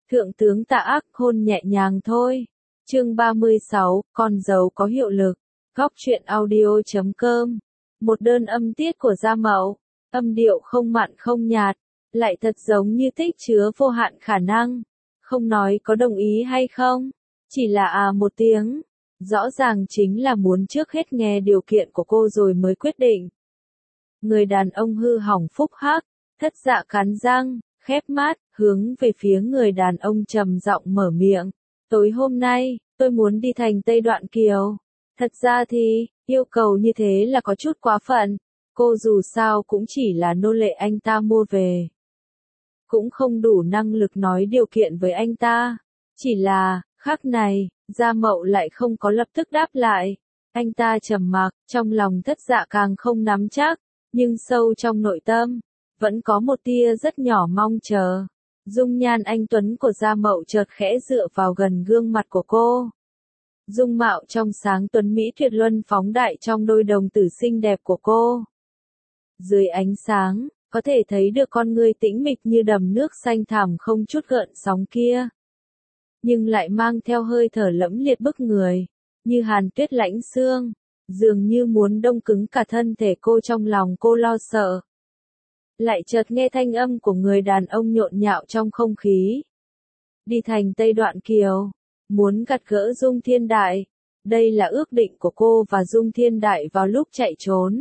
Thượng tướng Tạ Ác hôn nhẹ nhàng thôi. Chương 36, con dấu có hiệu lực. Góc truyện audio.com. Một đơn âm tiết của Gia Mậu, âm điệu không mặn không nhạt, lại thật giống như tích chứa vô hạn khả năng. Không nói có đồng ý hay không, chỉ là một tiếng. Rõ ràng chính là muốn trước hết nghe điều kiện của cô rồi mới quyết định. Người đàn ông hư hỏng phúc hắc, Thất Dạ cắn răng, khép mắt, hướng về phía người đàn ông trầm giọng mở miệng. Tối hôm nay, tôi muốn đi thành Tây Đoạn Kiều. Thật ra thì, yêu cầu như thế là có chút quá phận. Cô dù sao cũng chỉ là nô lệ anh ta mua về. Cũng không đủ năng lực nói điều kiện với anh ta. Chỉ là, khắc này, Gia Mậu lại không có lập tức đáp lại. Anh ta trầm mặc, trong lòng Thất Dạ càng không nắm chắc, nhưng sâu trong nội tâm, vẫn có một tia rất nhỏ mong chờ. Dung nhan anh tuấn của Gia Mậu chợt khẽ dựa vào gần gương mặt của cô. Dung mạo trong sáng tuấn mỹ tuyệt luân phóng đại trong đôi đồng tử xinh đẹp của cô. Dưới ánh sáng, có thể thấy được con người tĩnh mịch như đầm nước xanh thẳm không chút gợn sóng kia. Nhưng lại mang theo hơi thở lẫm liệt bức người, như hàn tuyết lãnh xương, dường như muốn đông cứng cả thân thể cô trong lòng cô lo sợ. Lại chợt nghe thanh âm của người đàn ông nhộn nhạo trong không khí. Đi thành Tây Đoạn Kiều, muốn gặp gỡ Dung Thiên Đại, đây là ước định của cô và Dung Thiên Đại vào lúc chạy trốn.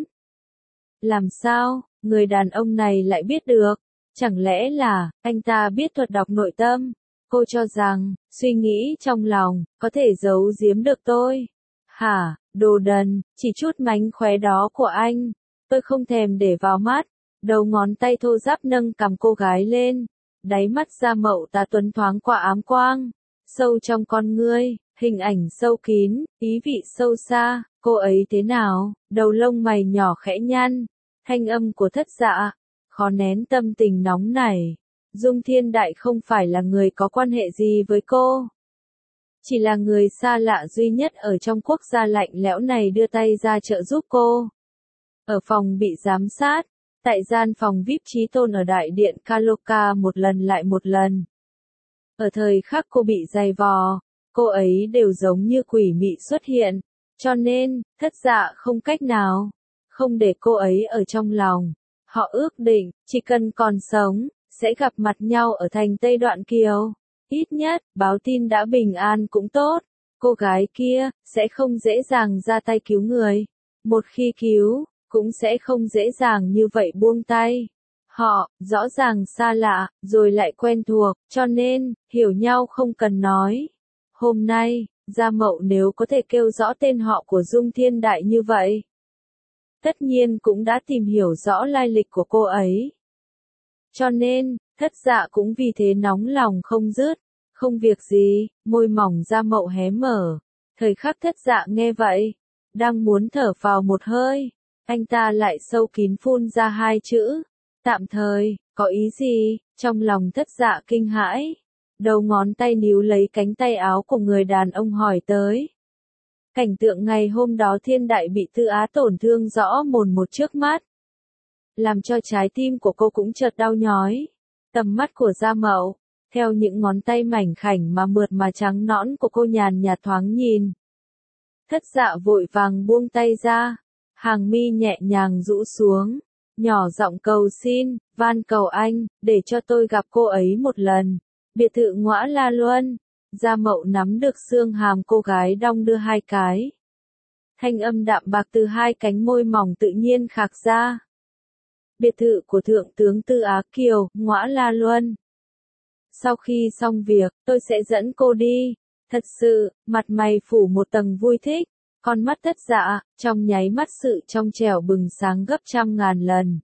Làm sao, người đàn ông này lại biết được? Chẳng lẽ là, anh ta biết thuật đọc nội tâm? Cô cho rằng, suy nghĩ trong lòng, có thể giấu giếm được tôi. Hả, đồ đần, chỉ chút mánh khóe đó của anh, tôi không thèm để vào mắt. Đầu ngón tay thô ráp nâng cằm cô gái lên, đáy mắt Gia Mậu ta tuấn thoáng qua ám quang, sâu trong con ngươi, hình ảnh sâu kín, ý vị sâu xa, cô ấy thế nào, đầu lông mày nhỏ khẽ nhăn, thanh âm của Thất Dạ, khó nén tâm tình nóng nảy. Dung Thiên Đại không phải là người có quan hệ gì với cô, chỉ là người xa lạ duy nhất ở trong quốc gia lạnh lẽo này đưa tay ra trợ giúp cô. Ở phòng bị giám sát, tại gian phòng VIP trí tôn ở đại điện Kaloka một lần lại một lần. Ở thời khắc cô bị giày vò, cô ấy đều giống như quỷ mị xuất hiện, cho nên, Thất Dạ không cách nào, không để cô ấy ở trong lòng. Họ ước định, chỉ cần còn sống, sẽ gặp mặt nhau ở thành Tây Đoạn Kiều. Ít nhất, báo tin đã bình an cũng tốt. Cô gái kia, sẽ không dễ dàng ra tay cứu người. Một khi cứu, cũng sẽ không dễ dàng như vậy buông tay. Họ, rõ ràng xa lạ, rồi lại quen thuộc, cho nên, hiểu nhau không cần nói. Hôm nay, Gia Mậu nếu có thể kêu rõ tên họ của Dung Thiên Đại như vậy, tất nhiên cũng đã tìm hiểu rõ lai lịch của cô ấy. Cho nên, Thất Dạ cũng vì thế nóng lòng không dứt. Không việc gì, môi mỏng Gia Mậu hé mở. Thời khắc Thất Dạ nghe vậy, đang muốn thở vào một hơi, anh ta lại sâu kín phun ra hai chữ. Tạm thời, có ý gì? Trong lòng Thất Dạ kinh hãi. Đầu ngón tay níu lấy cánh tay áo của người đàn ông hỏi tới. Cảnh tượng ngày hôm đó Thiên Đại bị Tư Á tổn thương rõ mồn một trước mắt, làm cho trái tim của cô cũng chợt đau nhói. Tầm mắt của Gia Mậu, theo những ngón tay mảnh khảnh mà mượt mà trắng nõn của cô nhàn nhạt thoáng nhìn. Thất Dạ vội vàng buông tay ra, hàng mi nhẹ nhàng rũ xuống, nhỏ giọng cầu xin, van cầu anh, để cho tôi gặp cô ấy một lần. Biệt thự Ngõa La Luân. Gia Mậu nắm được xương hàm cô gái đong đưa hai cái. Thanh âm đạm bạc từ hai cánh môi mỏng tự nhiên khạc ra. Biệt thự của Thượng tướng Tư Á Kiều, Ngõa La Luân. Sau khi xong việc, tôi sẽ dẫn cô đi. Thật sự, mặt mày phủ một tầng vui thích. Con mắt Thất Dạ, trong nháy mắt sự trong trẻo bừng sáng gấp trăm ngàn lần.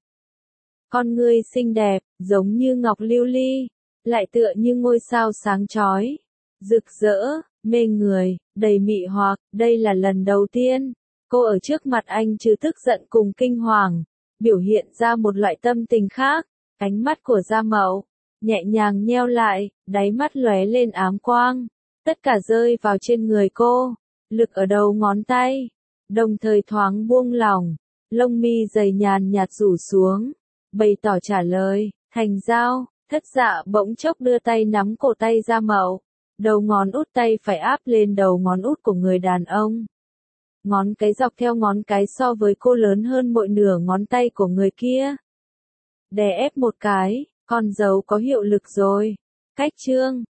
Con ngươi xinh đẹp, giống như ngọc lưu ly, lại tựa như ngôi sao sáng chói, rực rỡ, mê người, đầy mị hoặc. Đây là lần đầu tiên, cô ở trước mặt anh trừ tức giận cùng kinh hoàng, biểu hiện ra một loại tâm tình khác. Ánh mắt của Gia Mậu nhẹ nhàng nheo lại, đáy mắt lóe lên ám quang, tất cả rơi vào trên người cô, lực ở đầu ngón tay, đồng thời thoáng buông lỏng, lông mi dày nhàn nhạt rủ xuống, bày tỏ trả lời, thành giao. Thất Dạ bỗng chốc đưa tay nắm cổ tay Gia Mậu. Đầu ngón út tay phải áp lên đầu ngón út của người đàn ông. Ngón cái dọc theo ngón cái so với cô lớn hơn mỗi nửa ngón tay của người kia. Đè ép một cái, con dấu có hiệu lực rồi. Cách chương